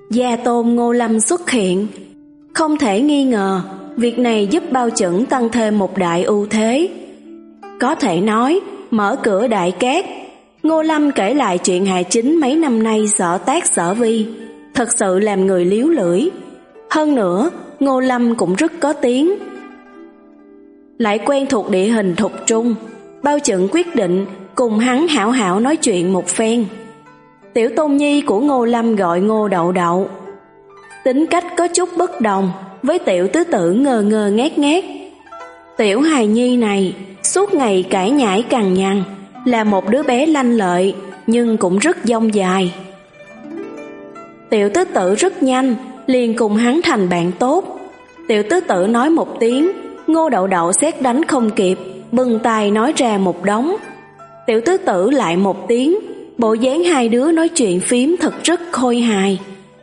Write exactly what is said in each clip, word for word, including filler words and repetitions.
Gia Tôn Ngô Lâm xuất hiện. Không thể nghi ngờ, việc này giúp Bao Chẩn tăng thêm một đại ưu thế. Có thể nói, mở cửa đại cát, Ngô Lâm kể lại chuyện Hạ Chính mấy năm nay sở tác sở vi, thật sự làm người líu lưỡi. Hơn nữa, Ngô Lâm cũng rất có tiếng. Lại quen thuộc địa hình Thục Trung, Bao Chẩn quyết định cùng hắn hảo hảo nói chuyện một phen. Tiểu tôn nhi của Ngô Lâm gọi Ngô Đậu Đậu. Tính cách có chút bất đồng với tiểu tứ tử ngơ ngơ ngác ngác. Tiểu hài nhi này suốt ngày cãi nhãi cằn nhằn, là một đứa bé lanh lợi nhưng cũng rất dông dài. Tiểu tứ tử rất nhanh liền cùng hắn thành bạn tốt. Tiểu tứ tử nói một tiếng, Ngô Đậu Đậu sét đánh không kịp, bừng tay nói ra một đống. Tiểu tứ tử lại một tiếng, bộ dáng hai đứa nói chuyện phím thật rất khôi hài.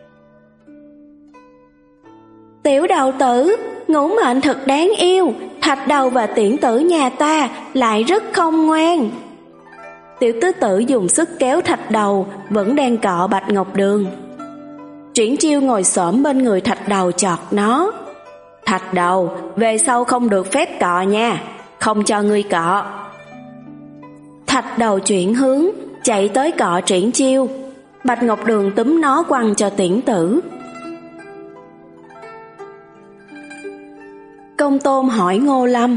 Tiểu đầu tử, ngũ mệnh thật đáng yêu, thạch đầu và tiễn tử nhà ta lại rất không ngoan. Tiểu tứ tử dùng sức kéo thạch đầu vẫn đang cọ Bạch Ngọc Đường. Triển Chiêu ngồi xổm bên người thạch đầu chọt nó. Thạch đầu, về sau không được phép cọ nha, không cho ngươi cọ. Thạch đầu chuyển hướng, chạy tới cọ Triển Chiêu. Bạch Ngọc Đường túm nó quăng cho tiễn tử. Công Tôn hỏi Ngô Lâm: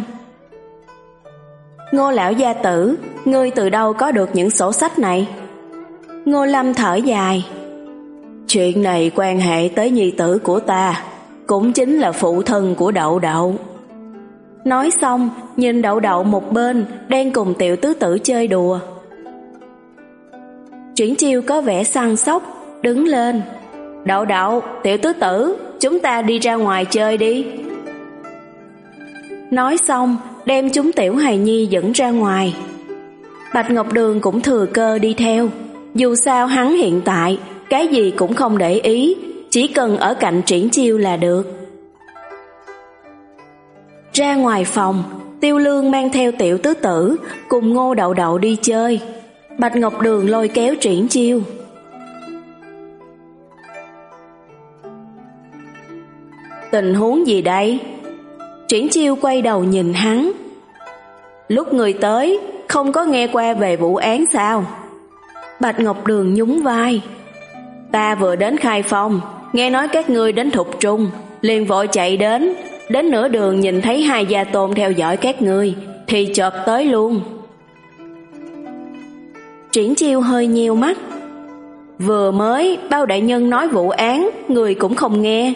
Ngô lão gia tử, ngươi từ đâu có được những sổ sách này? Ngô Lâm thở dài: Chuyện này quan hệ tới nhi tử của ta, cũng chính là phụ thân của Đậu Đậu. Nói xong, nhìn Đậu Đậu một bên đang cùng tiểu tứ tử chơi đùa. Triển Chiêu có vẻ săn sóc, đứng lên: Đậu Đậu, tiểu tứ tử, chúng ta đi ra ngoài chơi đi. Nói xong, đem chúng tiểu hài nhi dẫn ra ngoài. Bạch Ngọc Đường cũng thừa cơ đi theo. Dù sao hắn hiện tại cái gì cũng không để ý, chỉ cần ở cạnh Triển Chiêu là được. Ra ngoài phòng, Tiêu Lương mang theo tiểu tứ tử cùng Ngô Đậu Đậu đi chơi. Bạch Ngọc Đường lôi kéo Triển Chiêu: Tình huống gì đây? Triển Chiêu quay đầu nhìn hắn: Lúc người tới, không có nghe qua về vụ án sao? Bạch Ngọc Đường nhún vai: Ta vừa đến Khai Phong, nghe nói các ngươi đến Thục Trung, liền vội chạy đến. Đến nửa đường nhìn thấy hai gia tôn theo dõi các ngươi, thì chợt tới luôn. Triển Chiêu hơi nheo mắt: Vừa mới Bao đại nhân nói vụ án, người cũng không nghe.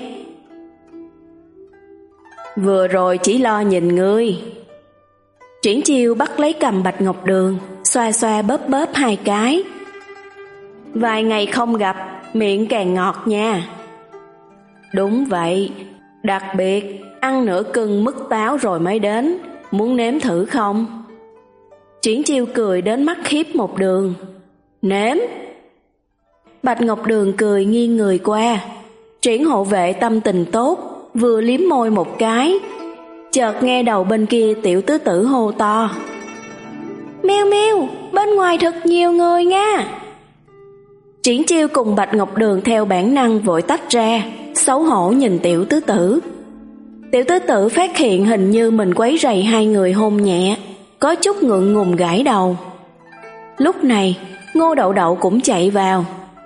Vừa rồi chỉ lo nhìn ngươi. Triển Chiêu bắt lấy cầm Bạch Ngọc Đường, xoa xoa bóp bóp hai cái. Vài ngày không gặp, miệng càng ngọt nha. Đúng vậy, đặc biệt ăn nửa cân mứt táo rồi mới đến, muốn nếm thử không? Triển Chiêu cười đến mắt khiếp một đường: Nếm. Bạch Ngọc Đường cười nghiêng người qua. Triển hộ vệ tâm tình tốt, vừa liếm môi một cái, chợt nghe đầu bên kia tiểu tứ tử hô to: Meo meo, bên ngoài thật nhiều người nha. Triển Chiêu cùng Bạch Ngọc Đường theo bản năng vội tách ra, xấu hổ nhìn tiểu tứ tử. Tiểu tứ tử phát hiện hình như mình quấy rầy hai người hôn nhẹ, có chút ngượng ngùng gãi đầu. Lúc này, Ngô Đậu Đậu cũng chạy vào: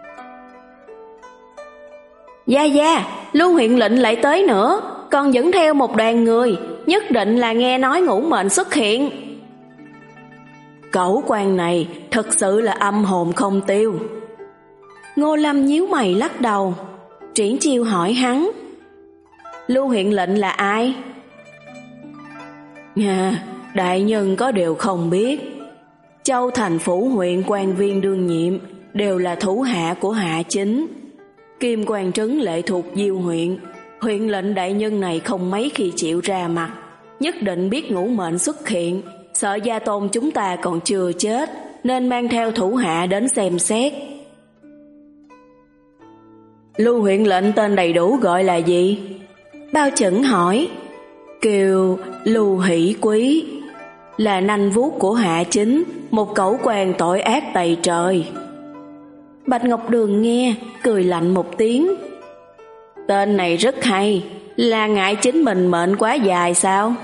Gia Gia, Lưu huyện lệnh lại tới nữa, còn dẫn theo một đoàn người, nhất định là nghe nói ngũ mệnh xuất hiện. Cẩu quan này thật sự là âm hồn không tiêu. Ngô Lâm nhíu mày lắc đầu. Triển Chiêu hỏi hắn: Lưu huyện lệnh là ai? À, đại nhân có điều không biết. Châu thành phủ huyện quan viên đương nhiệm đều là thủ hạ của Hạ Chính. Kim Quan Trấn lệ thuộc Diêu huyện, huyện lệnh đại nhân này không mấy khi chịu ra mặt, nhất định biết ngũ mệnh xuất hiện, sợ gia tôn chúng ta còn chưa chết, nên mang theo thủ hạ đến xem xét. Lưu huyện lệnh tên đầy đủ gọi là gì? Bao Chẩn hỏi. Kêu Lưu Hỷ Quý, là nanh vuốt của Hạ Chính, một cẩu quan tội ác tày trời. Bạch Ngọc Đường nghe, cười lạnh một tiếng, Tên này rất hay, là ngại chính mình mệnh quá dài sao?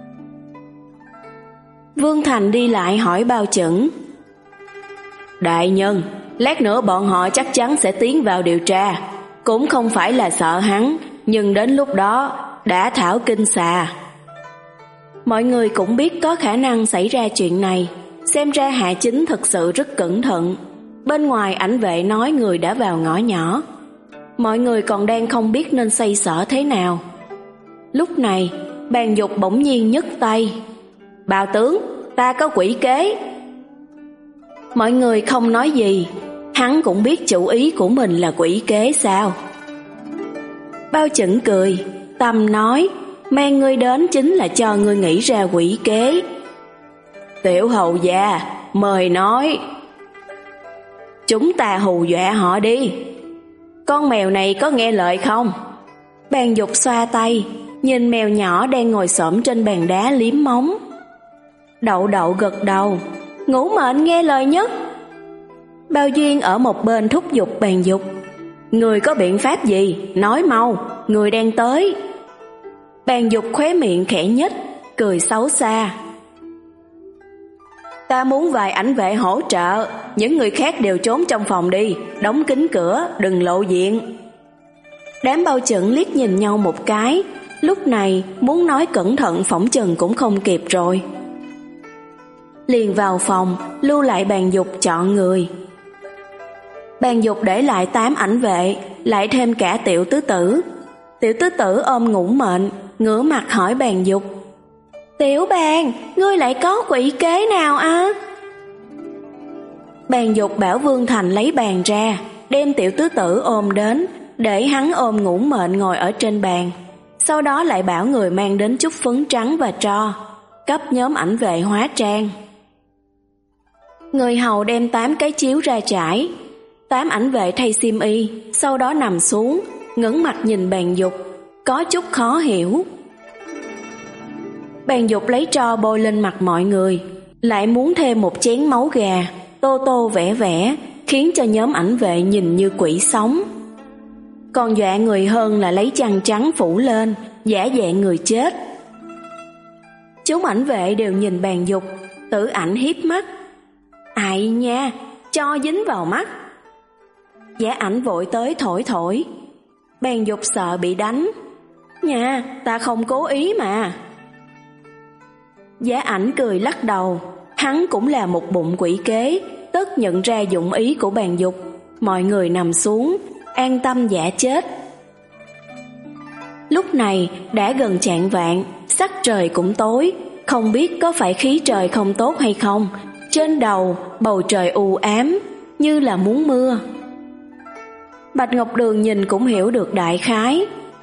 Vương Thành đi lại hỏi Bao Chẩn. Đại nhân, lát nữa bọn họ chắc chắn sẽ tiến vào điều tra. Cũng không phải là sợ hắn, nhưng đến lúc đó đã thảo kinh xà. Mọi người cũng biết có khả năng xảy ra chuyện này. Xem ra Hạ Chính thật sự rất cẩn thận. Bên ngoài ảnh vệ nói người đã vào ngõ nhỏ. Mọi người còn đang không biết nên xoay sở thế nào. Lúc này Bàn Dục bỗng nhiên nhấc tay. Bào tướng, ta có quỷ kế. Mọi người không nói gì. Hắn cũng biết chủ ý của mình là quỷ kế sao? Bao Chẩn cười, Tâm nói, mang ngươi đến chính là cho ngươi nghĩ ra quỷ kế. Tiểu hầu gia, mời nói. Chúng ta hù dọa họ đi. Con mèo này có nghe lời không? Bàn Dục xoa tay, nhìn mèo nhỏ đang ngồi xổm trên bàn đá liếm móng. Đậu Đậu gật đầu, ngũ mệnh nghe lời nhất. Bao Duyên ở một bên thúc giục Bàn Dục. Người có biện pháp gì? Nói mau, người đang tới. Bàn Dục khóe miệng khẽ nhếch, cười xấu xa. Ta muốn vài ảnh vệ hỗ trợ, những người khác đều trốn trong phòng đi, đóng kín cửa, đừng lộ diện. Đám Bao Chẩn liếc nhìn nhau một cái, lúc này muốn nói cẩn thận phỏng chừng cũng không kịp rồi. Liền vào phòng, lưu lại Bàn Dục chọn người. Bàn Dục để lại tám ảnh vệ, lại thêm cả Tiểu Tứ Tử. Tiểu Tứ Tử ôm ngũ mệnh, ngửa mặt hỏi Bàn Dục. Tiểu Bàn, ngươi lại có quỷ kế nào á? Bàn Dục bảo Vương Thành lấy bàn ra, đem Tiểu Tứ Tử ôm đến, để hắn ôm ngũ mệnh ngồi ở trên bàn. Sau đó lại bảo người mang đến chút phấn trắng và tro, cấp nhóm ảnh vệ hóa trang. Người hầu đem tám cái chiếu ra trải. Tám ảnh vệ thay xiêm y, sau đó nằm xuống, ngẩng mặt nhìn Bàn Dục, có chút khó hiểu. Bàn Dục lấy tro bôi lên mặt mọi người, lại muốn thêm một chén máu gà, tô tô vẽ vẽ, khiến cho nhóm ảnh vệ nhìn như quỷ sống. Còn dọa người hơn là lấy chăn trắng phủ lên, giả dạng người chết. Chúng ảnh vệ đều nhìn Bàn Dục, Tử Ảnh hiếp mắt. Ai nha, cho dính vào mắt. Giả Ảnh vội tới thổi thổi. Bàn Dục sợ bị đánh. Nha, ta không cố ý mà. Giả Ảnh cười lắc đầu, hắn cũng là một bụng quỷ kế, tất nhận ra dụng ý của Bàn Dục. Mọi người nằm xuống, an tâm giả chết. Lúc này đã gần chạng vạng, sắc trời cũng tối, không biết có phải khí trời không tốt hay không. Trên đầu bầu trời u ám, như là muốn mưa. Bạch Ngọc Đường nhìn cũng hiểu được đại khái.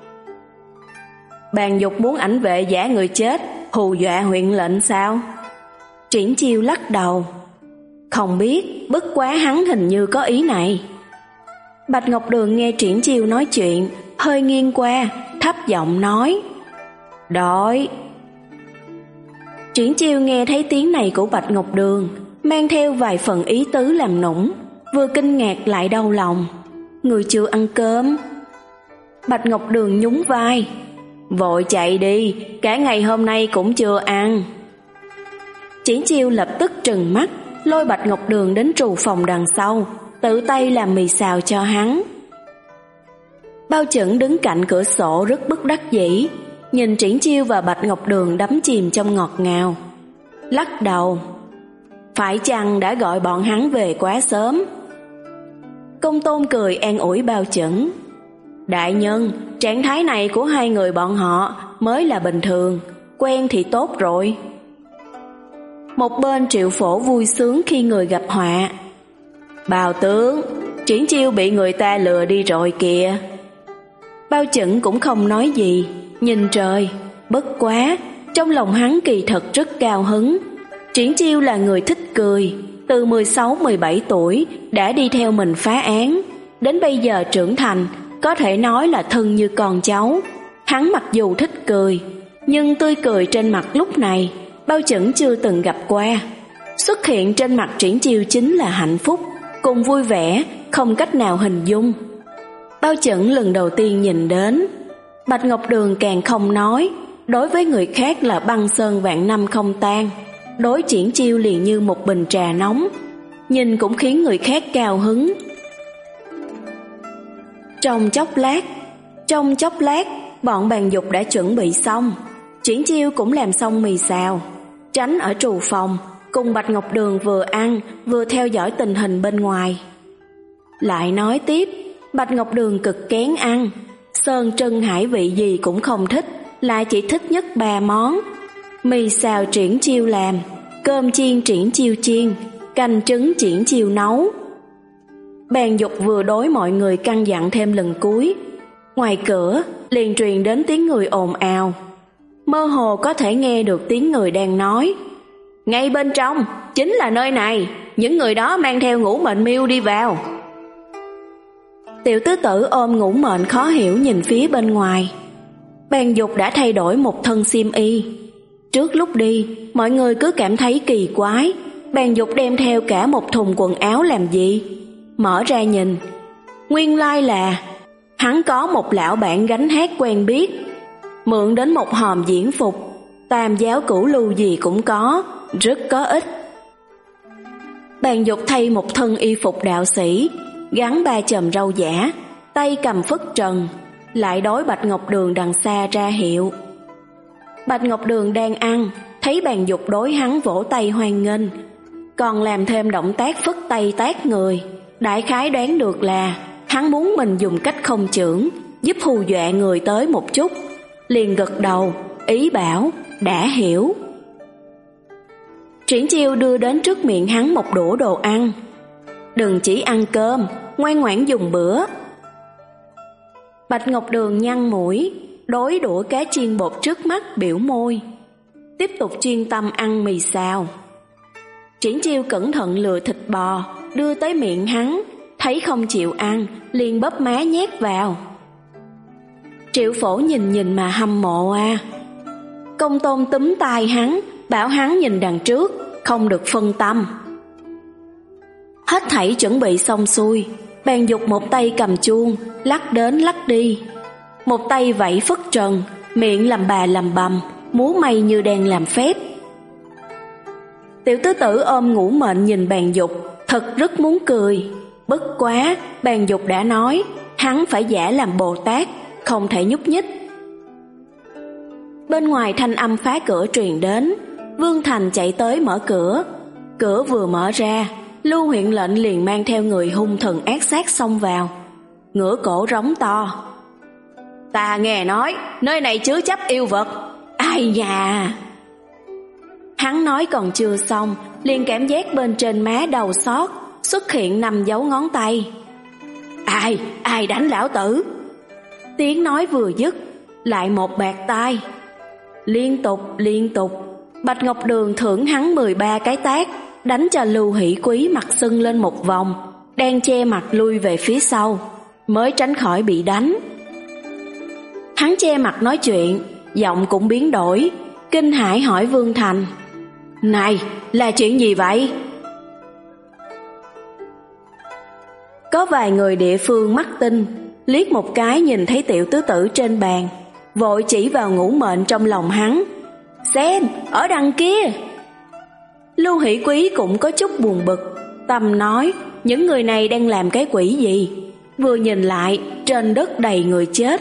Bàn Dục muốn ảnh vệ giả người chết, hù dọa huyện lệnh sao? Triển Chiêu lắc đầu. Không biết, bất quá hắn hình như có ý này. Bạch Ngọc Đường nghe Triển Chiêu nói chuyện, hơi nghiêng qua, thấp giọng nói. Đói. Triển Chiêu nghe thấy tiếng này của Bạch Ngọc Đường, mang theo vài phần ý tứ làm nũng, vừa kinh ngạc lại đau lòng. Người chưa ăn cơm. Bạch Ngọc Đường nhún vai. Vội chạy đi, cả ngày hôm nay cũng chưa ăn. Triển Chiêu lập tức trừng mắt, lôi Bạch Ngọc Đường đến trù phòng đằng sau, tự tay làm mì xào cho hắn. Bao Chẩn đứng cạnh cửa sổ rất bất đắc dĩ, nhìn Triển Chiêu và Bạch Ngọc Đường đắm chìm trong ngọt ngào, lắc đầu. Phải chăng đã gọi bọn hắn về quá sớm? Công Tôn cười an ủi Bao Chẩn. Đại nhân, trạng thái này của hai người bọn họ mới là bình thường, quen thì tốt rồi. Một bên Triệu Phổ vui sướng khi người gặp họa. Bào tướng, Triển Chiêu bị người ta lừa đi rồi kìa. Bao Chẩn cũng không nói gì, nhìn trời. Bất quá, trong lòng hắn kỳ thật rất cao hứng. Triển Chiêu là người thích cười, từ mười sáu mười bảy tuổi đã đi theo mình phá án, đến bây giờ trưởng thành, có thể nói là thân như con cháu. Hắn mặc dù thích cười, nhưng tươi cười trên mặt lúc này Bao Chẩn chưa từng gặp qua. Xuất hiện trên mặt Triển Chiêu chính là hạnh phúc, cùng vui vẻ, không cách nào hình dung. Bao Chẩn lần đầu tiên nhìn đến. Bạch Ngọc Đường càng không nói, đối với người khác là băng sơn vạn năm không tan, đối Triển Chiêu liền như một bình trà nóng, nhìn cũng khiến người khác cao hứng. Trong chốc lát, trong chốc lát, bọn bàn dục đã chuẩn bị xong. Triển Chiêu cũng làm xong mì xào, tránh ở trù phòng, cùng Bạch Ngọc Đường vừa ăn vừa theo dõi tình hình bên ngoài. Lại nói tiếp, Bạch Ngọc Đường cực kén ăn, sơn trân hải vị gì cũng không thích, lại chỉ thích nhất ba món: mì xào Triển Chiêu làm, cơm chiên Triển Chiêu chiên, canh trứng Triển Chiêu nấu. Bàn dục vừa đối mọi người căn dặn thêm lần cuối, ngoài cửa liền truyền đến tiếng người ồn ào, mơ hồ có thể nghe được tiếng người đang nói: ngay bên trong, chính là nơi này, những người đó mang theo Ngũ Mệnh Miêu đi vào. Tiểu tứ tử ôm Ngũ Mệnh khó hiểu nhìn phía bên ngoài. Bàn dục đã thay đổi một thân xiêm y. Trước lúc đi, mọi người cứ cảm thấy kỳ quái, Bàn dục đem theo cả một thùng quần áo làm gì? Mở ra nhìn, nguyên lai là hắn có một lão bạn gánh hát quen biết, mượn đến một hòm diễn phục, tam giáo cửu lưu gì cũng có, rất có ích. Bàn dục thay một thân y phục đạo sĩ, gắn ba chòm râu giả, tay cầm phất trần, lại đối Bạch Ngọc Đường đằng xa ra hiệu. Bạch Ngọc Đường đang ăn, thấy Bàn dục đối hắn vỗ tay hoan nghênh, còn làm thêm động tác phất tay tát người, đại khái đoán được là hắn muốn mình dùng cách không chưởng giúp hù dọa người tới một chút, liền gật đầu, ý bảo đã hiểu. Triển Chiêu đưa đến trước miệng hắn một đũa đồ ăn. Đừng chỉ ăn cơm, ngoan ngoãn dùng bữa. Bạch Ngọc Đường nhăn mũi, đối đũa cá chiên bột trước mắt biểu môi, tiếp tục chuyên tâm ăn mì xào. Triển Chiêu cẩn thận lựa thịt bò đưa tới miệng hắn, thấy không chịu ăn, liền bóp má nhét vào. Triệu Phổ nhìn nhìn mà hâm mộ à. Công Tôn túm tai hắn, bảo hắn nhìn đằng trước, không được phân tâm. Hết thảy chuẩn bị xong xuôi, Bàn dục một tay cầm chuông, lắc đến lắc đi, một tay vẫy phất trần, miệng làm bà làm bầm, múa may như đang làm phép. Tiểu tứ tử ôm Ngũ Mệnh nhìn Bàn dục, thật rất muốn cười. Bất quá, Bàn dục đã nói, hắn phải giả làm Bồ Tát, không thể nhúc nhích. Bên ngoài thanh âm phá cửa truyền đến, Vương Thành chạy tới mở cửa. Cửa vừa mở ra, Lưu huyện lệnh liền mang theo người hung thần ác sát xông vào, ngửa cổ rống to: ta nghe nói nơi này chứa chấp yêu vật. Ai da! Hắn nói còn chưa xong, liền cảm giác bên trên má đầu xót xuất hiện năm dấu ngón tay. Ai, ai đánh lão tử? Tiếng nói vừa dứt, lại một bạt tai. Liên tục, liên tục, Bạch Ngọc Đường thưởng hắn mười ba cái tát, đánh cho Lưu Hỷ Quý mặt sưng lên một vòng, đang che mặt lui về phía sau, mới tránh khỏi bị đánh. Hắn che mặt nói chuyện, giọng cũng biến đổi, kinh hãi hỏi Vương Thành: này, là chuyện gì vậy? Có vài người địa phương mắt tinh, liếc một cái nhìn thấy tiểu tứ tử trên bàn, vội chỉ vào Ngũ Mệnh trong lòng hắn: xem, ở đằng kia. Lưu Hỷ Quý cũng có chút buồn bực, tâm nói những người này đang làm cái quỷ gì? Vừa nhìn lại, trên đất đầy người chết.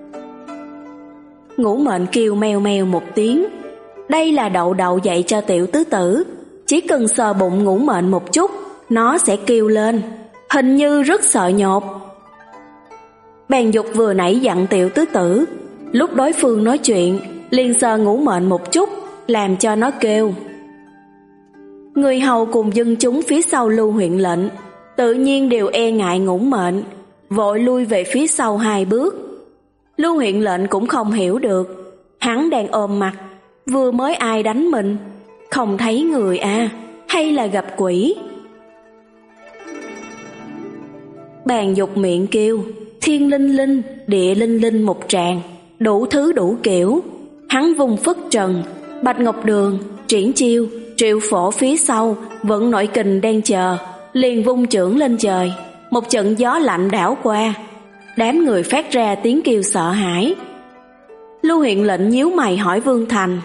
Ngũ Mệnh kêu meo meo một tiếng. Đây là đậu đậu dạy cho tiểu tứ tử, chỉ cần sờ bụng Ngũ Mệnh một chút, nó sẽ kêu lên, hình như rất sợ nhột. Bàn dục vừa nãy dặn tiểu tứ tử, lúc đối phương nói chuyện, liền sờ Ngũ Mệnh một chút, làm cho nó kêu. Người hầu cùng dân chúng phía sau Lưu huyện lệnh tự nhiên đều e ngại Ngũ Mệnh, vội lui về phía sau hai bước. Lưu huyện lệnh cũng không hiểu được, hắn đang ôm mặt, vừa mới ai đánh mình, không thấy người à, hay là gặp quỷ? Bàn dục miệng kêu, thiên linh linh, địa linh linh một tràng, đủ thứ đủ kiểu. Hắn vùng phất trần, Bạch Ngọc Đường, Triển Chiêu, Triệu Phổ phía sau vẫn nội kình đang chờ, liền vung chưởng lên trời, một trận gió lạnh đảo qua, Đám người phát ra tiếng kêu sợ hãi. Lưu Huyện lệnh nhíu mày hỏi Vương Thành: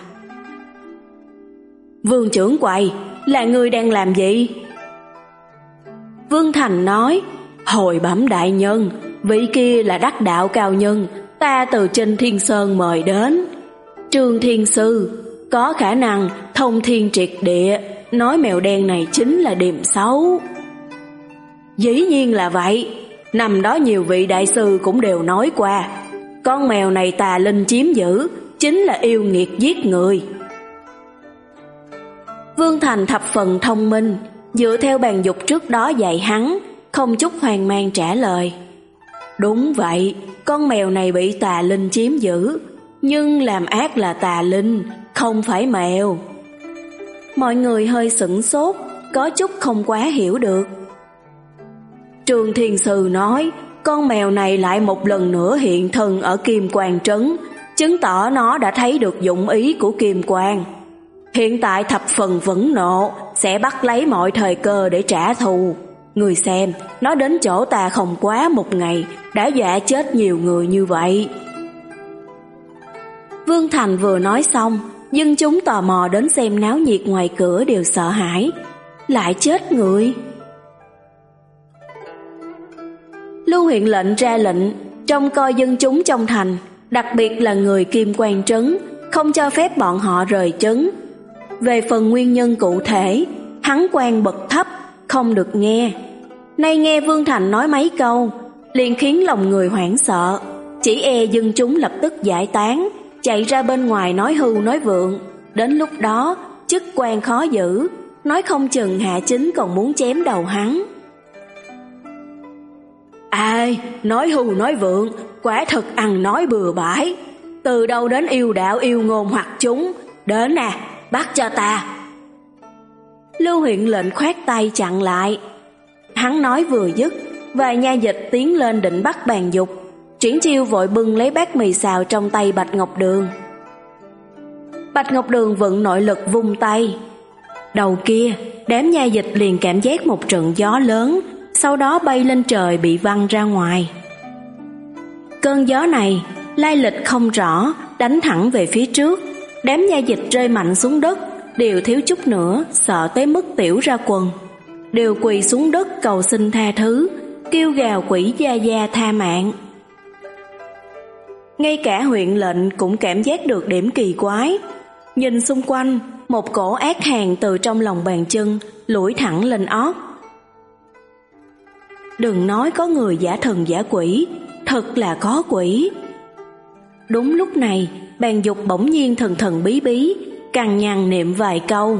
Vương trưởng quầy, là ngươi đang làm gì? Vương Thành nói: Hồi bẩm đại nhân, vị kia là đắc đạo cao nhân, ta từ trên Thiên Sơn mời đến. Trương Thiên Sư, có khả năng thông thiên triệt địa, nói mèo đen này chính là điềm xấu. Dĩ nhiên là vậy, năm đó nhiều vị đại sư cũng đều nói qua, con mèo này tà linh chiếm giữ, chính là yêu nghiệt giết người. Vương Thành thập phần thông minh, dựa theo bàn dục trước đó dạy hắn, không chút hoang mang trả lời: Đúng vậy, con mèo này bị tà linh chiếm giữ, nhưng làm ác là tà linh, không phải mèo. Mọi người hơi sửng sốt, có chút không quá hiểu được. Trương Thiên Sư nói, con mèo này lại một lần nữa hiện thân ở Kim Quang Trấn, chứng tỏ nó đã thấy được dụng ý của Kim Quang. Hiện tại thập phần phẫn nộ, sẽ bắt lấy mọi thời cơ để trả thù. Người xem, nó đến chỗ ta không quá một ngày, đã dọa chết nhiều người như vậy. Vương Thành vừa nói xong, dân chúng tò mò đến xem náo nhiệt ngoài cửa đều sợ hãi. Lại chết người. Lưu Huyện lệnh ra lệnh trông coi dân chúng trong thành, đặc biệt là người Kim Quang Trấn, không cho phép bọn họ rời trấn. Về phần nguyên nhân cụ thể, hắn quan bậc thấp, không được nghe. Nay nghe Vương Thành nói mấy câu, liền khiến lòng người hoảng sợ, chỉ e dân chúng lập tức giải tán, chạy ra bên ngoài nói hưu nói vượng. Đến lúc đó, chức quan khó giữ, nói không chừng Hạ Chính còn muốn chém đầu hắn. Ai, nói hưu nói vượng, quả thật ăn nói bừa bãi. Từ đâu đến yêu đạo yêu ngôn hoặc chúng, đến nè, bắt cho ta. Lưu Huyện lệnh khoát tay chặn lại. Hắn nói vừa dứt, vài nha dịch tiến lên định bắt Bàn Dục. Triển Chiêu vội bưng lấy bát mì xào trong tay Bạch Ngọc Đường. Bạch Ngọc Đường vận nội lực vung tay. Đầu kia, đám nha dịch liền cảm giác một trận gió lớn, sau đó bay lên trời bị văng ra ngoài. Cơn gió này, lai lịch không rõ, đánh thẳng về phía trước. Đám nha dịch rơi mạnh xuống đất, đều thiếu chút nữa, sợ tới mức tiểu ra quần. Đều quỳ xuống đất cầu xin tha thứ, kêu gào quỷ gia gia tha mạng. Ngay cả huyện lệnh cũng cảm giác được điểm kỳ quái. Nhìn xung quanh, một cổ ác hàn từ trong lòng bàn chân lủi thẳng lên ót. Đừng nói có người giả thần giả quỷ, thật là có quỷ. Đúng lúc này, Bàn Dục bỗng nhiên thần thần bí bí, cằn nhằn niệm vài câu.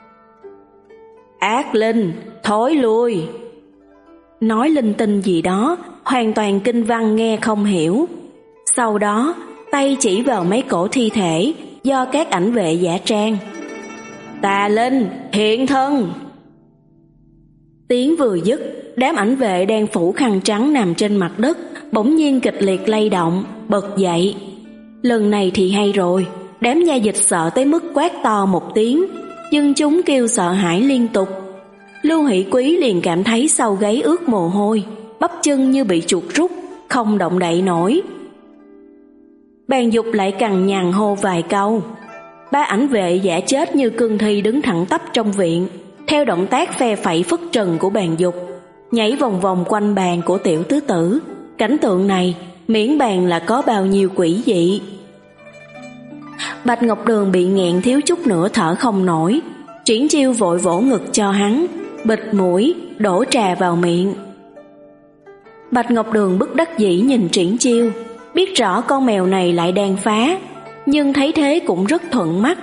Ác linh, thối lui. Nói linh tinh gì đó, hoàn toàn kinh văn nghe không hiểu. Sau đó, tay chỉ vào mấy cổ thi thể do các ảnh vệ giả trang. Tà linh, hiện thân. Tiếng vừa dứt, đám ảnh vệ đang phủ khăn trắng nằm trên mặt đất bỗng nhiên kịch liệt lay động, bật dậy. Lần này thì hay rồi, đám nha dịch sợ tới mức quát to một tiếng, dân chúng kêu sợ hãi liên tục. Lưu Hỷ Quý liền cảm thấy sau gáy ướt mồ hôi, bắp chân như bị chuột rút, không động đậy nổi. Bàn Dục lại cằn nhằn hô vài câu. Ba ảnh vệ giả chết như cương thi đứng thẳng tắp trong viện, theo động tác phe phẩy phất trần của Bàn Dục, nhảy vòng vòng quanh bàn của tiểu tứ tử. Cảnh tượng này miễn bàn là có bao nhiêu quỷ dị. Bạch Ngọc Đường bị nghẹn thiếu chút nữa thở không nổi. Triển Chiêu vội vỗ ngực cho hắn, bịt mũi, đổ trà vào miệng. Bạch Ngọc Đường bất đắc dĩ nhìn Triển Chiêu, biết rõ con mèo này lại đang phá, nhưng thấy thế cũng rất thuận mắt.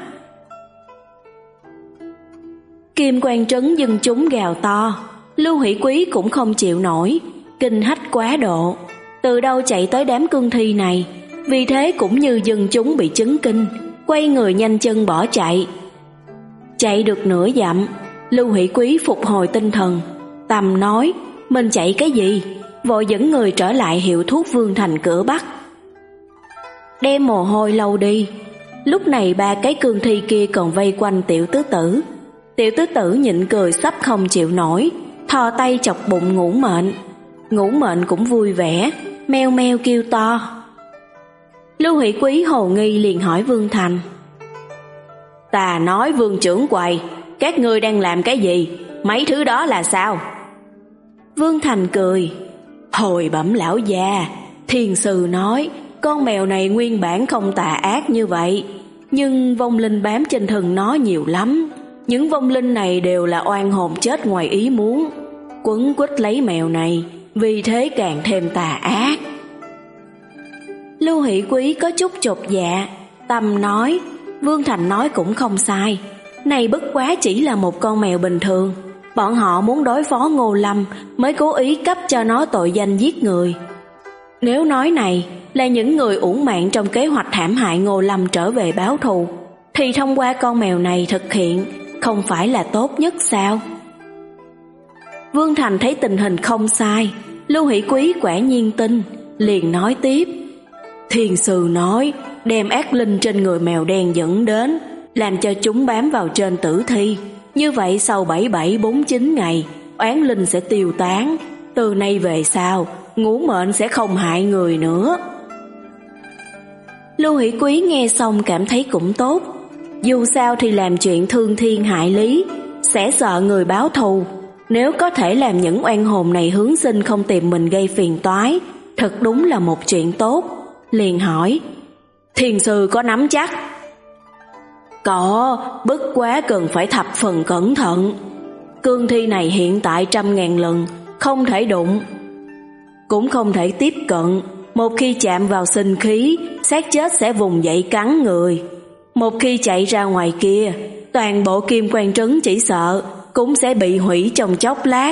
Kim Quang Trấn dân chúng gào to, Lưu Hỷ Quý cũng không chịu nổi, kinh hách quá độ, từ đâu chạy tới đám cương thi này, vì thế cũng như dân chúng bị chấn kinh, quay người nhanh chân bỏ chạy. Chạy được nửa dặm, Lưu Hỷ Quý phục hồi tinh thần, tầm nói, mình chạy cái gì, vội dẫn người trở lại hiệu thuốc Vương Thành cửa Bắc. Đem mồ hôi lâu đi. Lúc này ba cái cương thi kia còn vây quanh tiểu tứ tử. Tiểu tứ tử nhịn cười sắp không chịu nổi, thò tay chọc bụng Ngũ Mệnh. Ngũ Mệnh cũng vui vẻ, meo meo kêu to. Lưu Hỷ Quý hồ nghi liền hỏi Vương Thành: Ta nói Vương trưởng quầy, các ngươi đang làm cái gì? Mấy thứ đó là sao? Vương Thành cười: Hồi bẩm lão già, thiền sư nói con mèo này nguyên bản không tà ác như vậy, nhưng vong linh bám trên thân nó nhiều lắm. Những vong linh này đều là oan hồn chết ngoài ý muốn, quấn quýt lấy mèo này, vì thế càng thêm tà ác. Lưu Hỷ Quý có chút chột dạ, tâm nói Vương Thành nói cũng không sai, này bất quá chỉ là một con mèo bình thường, bọn họ muốn đối phó Ngô Lâm mới cố ý cấp cho nó tội danh giết người. Nếu nói này là những người uổng mạng trong kế hoạch hãm hại Ngô Lâm trở về báo thù, thì thông qua con mèo này thực hiện không phải là tốt nhất sao? Vương Thành thấy tình hình không sai, Lưu Hỷ Quý quả nhiên tin, liền nói tiếp: Thiền sư nói đem ác linh trên người mèo đen dẫn đến, làm cho chúng bám vào trên tử thi. Như vậy sau bảy bảy bốn chín ngày, oán linh sẽ tiêu tán. Từ nay về sau, ngũ mệnh sẽ không hại người nữa. Lưu Hỷ Quý nghe xong cảm thấy cũng tốt. Dù sao thì làm chuyện thương thiên hại lý, sẽ sợ người báo thù. Nếu có thể làm những oan hồn này hướng sinh không tìm mình gây phiền toái, thật đúng là một chuyện tốt. Liền hỏi: Thiền sư có nắm chắc? Có, bất quá cần phải thập phần cẩn thận. Cương thi này hiện tại trăm ngàn lần, không thể đụng, cũng không thể tiếp cận. Một khi chạm vào sinh khí, xác chết sẽ vùng dậy cắn người. Một khi chạy ra ngoài kia, toàn bộ kim quan trấn chỉ sợ cũng sẽ bị hủy trong chốc lát.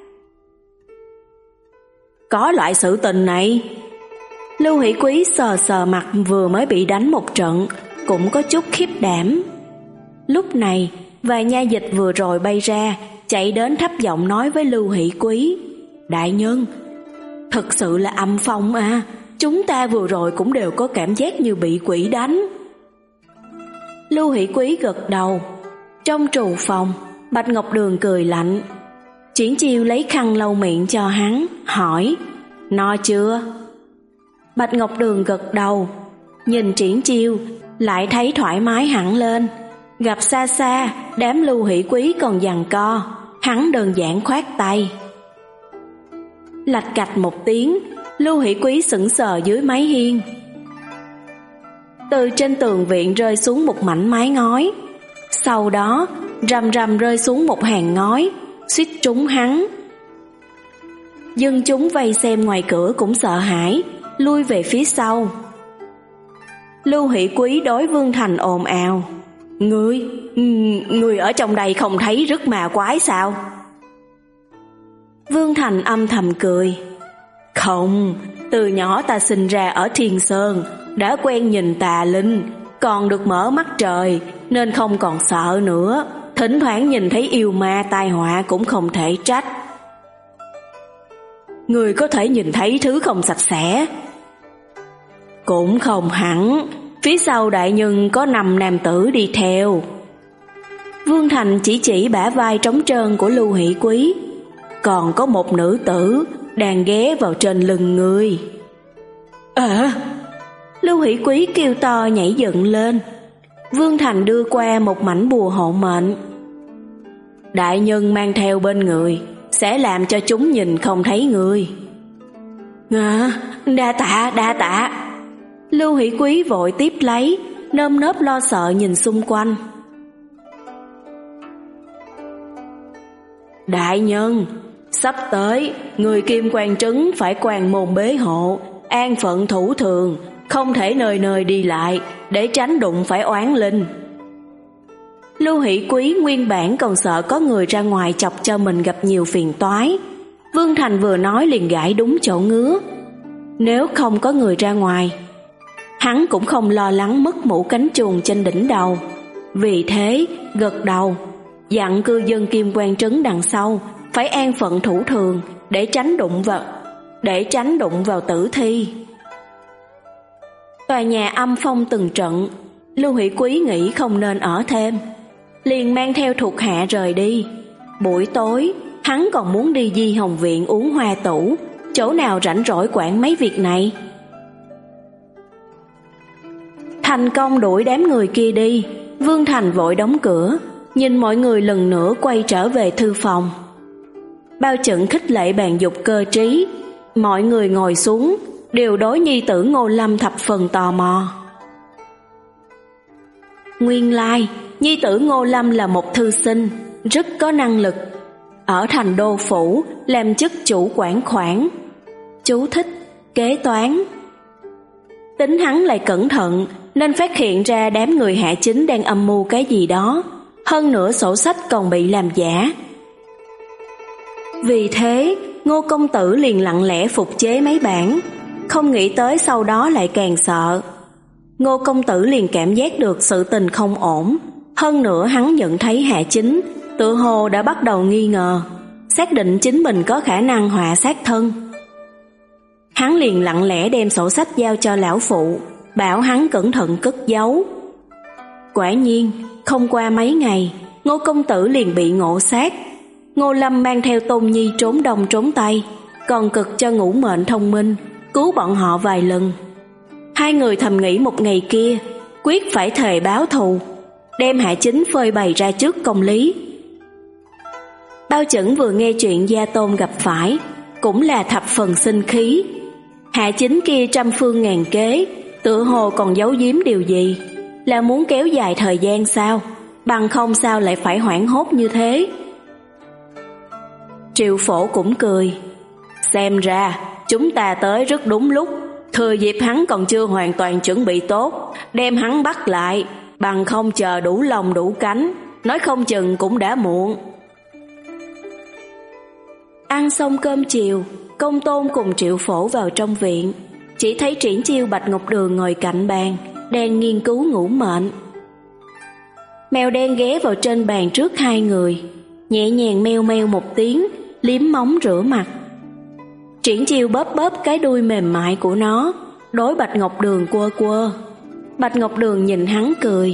Có loại sự tình này? Lưu Hỷ Quý sờ sờ mặt vừa mới bị đánh một trận, cũng có chút khiếp đảm. Lúc này, vài nha dịch vừa rồi bay ra, chạy đến thấp giọng nói với Lưu Hỷ Quý: Đại nhân, thật sự là âm phong à, chúng ta vừa rồi cũng đều có cảm giác như bị quỷ đánh. Lưu Hỷ Quý gật đầu. Trong trù phòng, Bạch Ngọc Đường cười lạnh. Triển Chiêu lấy khăn lau miệng cho hắn, hỏi: No chưa? Bạch Ngọc Đường gật đầu, nhìn Triển Chiêu lại thấy thoải mái hẳn lên. Gặp xa xa đám Lưu Hỷ Quý còn giằng co, hắn đơn giản khoát tay. Lạch cạch một tiếng, Lưu Hỷ Quý sững sờ dưới mái hiên. Từ trên tường viện rơi xuống một mảnh mái ngói, sau đó rầm rầm rơi xuống một hàng ngói, suýt trúng hắn. Dân chúng vây xem ngoài cửa cũng sợ hãi, lui về phía sau. Lưu Hỷ Quý đối Vương Thành ồn ào: Ngươi, ngươi ở trong đây không thấy rất mà quái sao? Vương Thành âm thầm cười: Không, từ nhỏ ta sinh ra ở Thiên Sơn, đã quen nhìn tà linh, còn được mở mắt trời, nên không còn sợ nữa. Thỉnh thoảng nhìn thấy yêu ma tai họa cũng không thể trách. Ngươi có thể nhìn thấy thứ không sạch sẽ? Cũng không hẳn, phía sau đại nhân có năm nam tử đi theo. Vương Thành chỉ chỉ bả vai trống trơn của Lưu Hỷ Quý. Còn có một nữ tử đang ghé vào trên lưng ngươi. À! Lưu Hỷ Quý kêu to nhảy dựng lên. Vương Thành đưa qua một mảnh bùa hộ mệnh. Đại nhân mang theo bên người, sẽ làm cho chúng nhìn không thấy ngươi. À, đa tạ, đa tạ. Lưu Hỷ Quý vội tiếp lấy, nơm nớp lo sợ nhìn xung quanh. Đại nhân, sắp tới, người Kim Quan trấn phải quan môn bế hộ, an phận thủ thường, không thể nơi nơi đi lại, để tránh đụng phải oán linh. Lưu Hỷ Quý nguyên bản còn sợ có người ra ngoài chọc cho mình gặp nhiều phiền toái. Vương Thành vừa nói liền gãi đúng chỗ ngứa. Nếu không có người ra ngoài, hắn cũng không lo lắng mất mũ cánh chuồn trên đỉnh đầu. Vì thế, gật đầu, dặn cư dân Kim Quan trấn đằng sau phải an phận thủ thường để tránh đụng vào, để tránh đụng vào tử thi. Tòa nhà âm phong từng trận, Lưu Hỷ Quý nghĩ không nên ở thêm, liền mang theo thuộc hạ rời đi. Buổi tối, hắn còn muốn đi Di Hồng viện uống hoa tủ, chỗ nào rảnh rỗi quản mấy việc này. Thành công đuổi đám người kia đi, Vương Thành vội đóng cửa, nhìn mọi người lần nữa quay trở về thư phòng. Bao Chẩn khích lệ bàn dục cơ trí, mọi người ngồi xuống, đều đối nhi tử Ngô Lâm thập phần tò mò. Nguyên lai, nhi tử Ngô Lâm là một thư sinh, rất có năng lực. Ở thành đô phủ, làm chức chủ quản khoản. Chú thích, kế toán. Tính hắn lại cẩn thận, nên phát hiện ra đám người Hạ Chính đang âm mưu cái gì đó. Hơn nữa sổ sách còn bị làm giả. Vì thế, Ngô công tử liền lặng lẽ phục chế mấy bản, không nghĩ tới sau đó lại càng sợ. Ngô công tử liền cảm giác được sự tình không ổn, hơn nữa hắn nhận thấy Hạ Chính tự hồ đã bắt đầu nghi ngờ, xác định chính mình có khả năng họa sát thân. Hắn liền lặng lẽ đem sổ sách giao cho lão phụ, bảo hắn cẩn thận cất giấu. Quả nhiên, không qua mấy ngày, Ngô công tử liền bị ngộ sát. Ngô Lâm mang theo Tôn Nhi trốn đông trốn tây, còn cực cho Ngũ Mệnh thông minh, cứu bọn họ vài lần. Hai người thầm nghĩ một ngày kia, quyết phải thề báo thù, đem Hạ Chính phơi bày ra trước công lý. Bao Chẩn vừa nghe chuyện Gia Tôn gặp phải, cũng là thập phần sinh khí. Hạ Chính kia trăm phương ngàn kế, tựa hồ còn giấu giếm điều gì, là muốn kéo dài thời gian sao? Bằng không sao lại phải hoảng hốt như thế? Triệu Phổ cũng cười, xem ra chúng ta tới rất đúng lúc, thừa dịp hắn còn chưa hoàn toàn chuẩn bị tốt, đem hắn bắt lại, bằng không chờ đủ lông đủ cánh, nói không chừng cũng đã muộn. Ăn xong cơm chiều, Công Tôn cùng Triệu Phổ vào trong viện, chỉ thấy Triển Chiêu Bạch Ngọc Đường ngồi cạnh bàn, đang nghiên cứu Ngũ Mệnh. Mèo đen ghé vào trên bàn trước hai người, nhẹ nhàng meo meo một tiếng, liếm móng rửa mặt. Triển Chiêu bóp bóp cái đuôi mềm mại của nó, đối Bạch Ngọc Đường quơ quơ. Bạch Ngọc Đường nhìn hắn cười.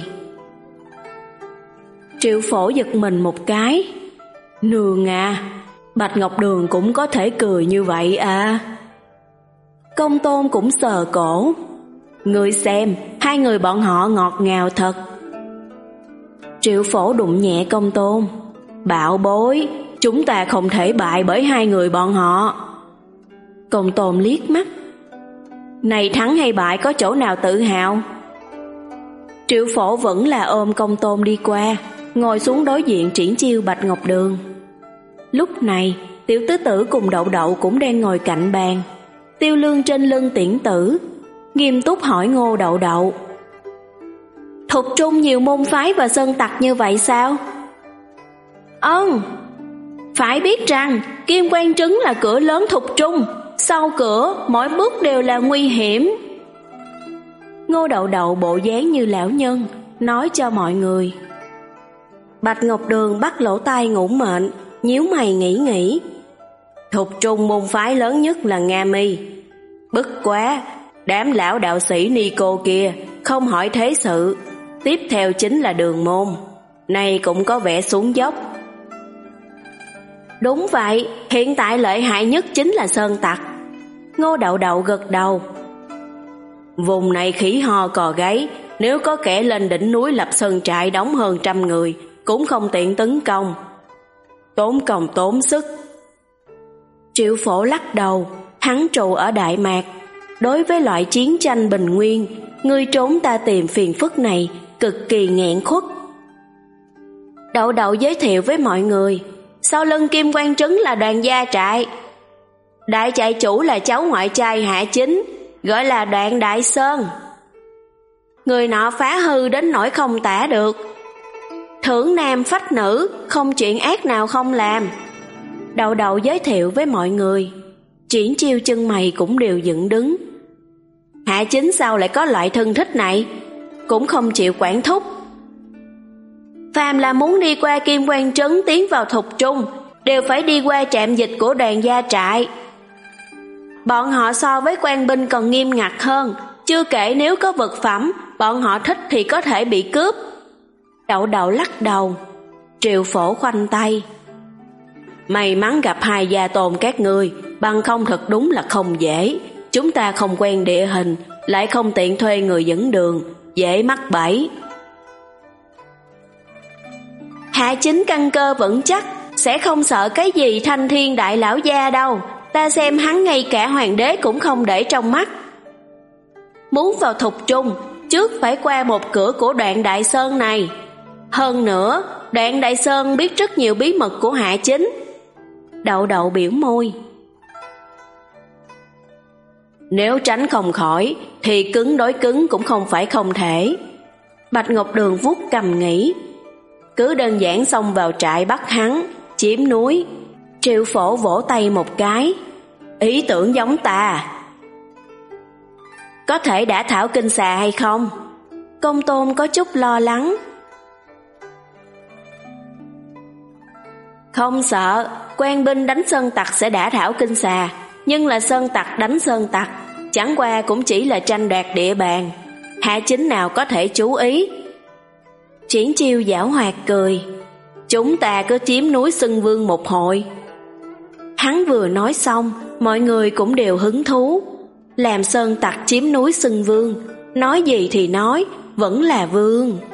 Triệu Phổ giật mình một cái. Nương à, Bạch Ngọc Đường cũng có thể cười như vậy à? Công Tôn cũng sờ cổ. Người xem, hai người bọn họ ngọt ngào thật. Triệu Phổ đụng nhẹ Công Tôn. Bảo bối, chúng ta không thể bại bởi hai người bọn họ. Công Tôn liếc mắt. Này thắng hay bại có chỗ nào tự hào? Triệu Phổ vẫn là ôm Công Tôn đi qua, ngồi xuống đối diện Triển Chiêu Bạch Ngọc Đường. Lúc này, Tiểu Tứ Tử cùng Đậu Đậu cũng đang ngồi cạnh bàn. Tiêu Lương trên lưng Tiễn Tử, nghiêm túc hỏi Ngô Đậu Đậu. Thục Trung nhiều môn phái và sơn tặc như vậy sao? Ừm, phải biết rằng Kim Quan Trấn là cửa lớn Thục Trung, sau cửa mỗi bước đều là nguy hiểm. Ngô Đậu Đậu bộ dáng như lão nhân, nói cho mọi người. Bạch Ngọc Đường bắt lỗ tai Ngũ Mệnh, nhíu mày nghĩ nghĩ. Thục Trung môn phái lớn nhất là Nga Mi. Bất quá, đám lão đạo sĩ ni cô kia không hỏi thế sự. Tiếp theo chính là Đường môn, này cũng có vẻ xuống dốc. Đúng vậy, hiện tại lợi hại nhất chính là sơn tặc. Ngô Đậu Đậu gật đầu. Vùng này khỉ ho cò gáy, nếu có kẻ lên đỉnh núi lập sơn trại đóng hơn trăm người, cũng không tiện tấn công. Tốn công tốn sức. Triệu Phổ lắc đầu, hắn trụ ở Đại Mạc. Đối với loại chiến tranh bình nguyên, ngươi trốn ta tìm phiền phức này cực kỳ nghẹn khuất. Đậu Đậu giới thiệu với mọi người, sau lưng Kim Quan Trấn là Đoàn Gia Trại. Đại trại chủ là cháu ngoại trai Hạ Chính, gọi là Đoạn Đại Sơn. Người nọ phá hư đến nỗi không tả được, thưởng nam phách nữ, không chuyện ác nào không làm. Đậu Đậu giới thiệu với mọi người. Triển Chiêu chân mày cũng đều dựng đứng. Hạ Chính sao lại có loại thân thích này, cũng không chịu quản thúc. Phàm là muốn đi qua Kim Quan Trấn tiến vào Thục Trung, đều phải đi qua trạm dịch của Đoàn Gia Trại. Bọn họ so với quan binh còn nghiêm ngặt hơn, chưa kể nếu có vật phẩm bọn họ thích thì có thể bị cướp. Đậu Đậu lắc đầu. Triệu Phổ khoanh tay. May mắn gặp hai gia tôn các ngươi, bằng không thật đúng là không dễ. Chúng ta không quen địa hình, lại không tiện thuê người dẫn đường, dễ mắc bẫy. Hạ Chính căn cơ vững chắc, sẽ không sợ cái gì Thanh Thiên đại lão gia đâu. Ta xem hắn ngay cả hoàng đế cũng không để trong mắt. Muốn vào Thục Trung, trước phải qua một cửa của Đoạn Đại Sơn này. Hơn nữa, Đoạn Đại Sơn biết rất nhiều bí mật của Hạ Chính. Đậu Đậu biểu môi. Nếu tránh không khỏi, thì cứng đối cứng cũng không phải không thể. Bạch Ngọc Đường vuốt cầm nghĩ. Cứ đơn giản xông vào trại bắt hắn, chiếm núi. Triệu Phổ vỗ tay một cái. Ý tưởng giống ta. Có thể đã thảo kinh xà hay không? Công Tôn có chút lo lắng. Không sợ, quan binh đánh sơn tặc sẽ đả thảo kinh xà, nhưng là sơn tặc đánh sơn tặc, chẳng qua cũng chỉ là tranh đoạt địa bàn. Hạ Chính nào có thể chú ý. Triển Chiêu giảo hoạt cười. Chúng ta cứ chiếm núi Xưng Vương một hồi. Hắn vừa nói xong, mọi người cũng đều hứng thú. Làm sơn tặc chiếm núi Xưng Vương, nói gì thì nói, vẫn là vương.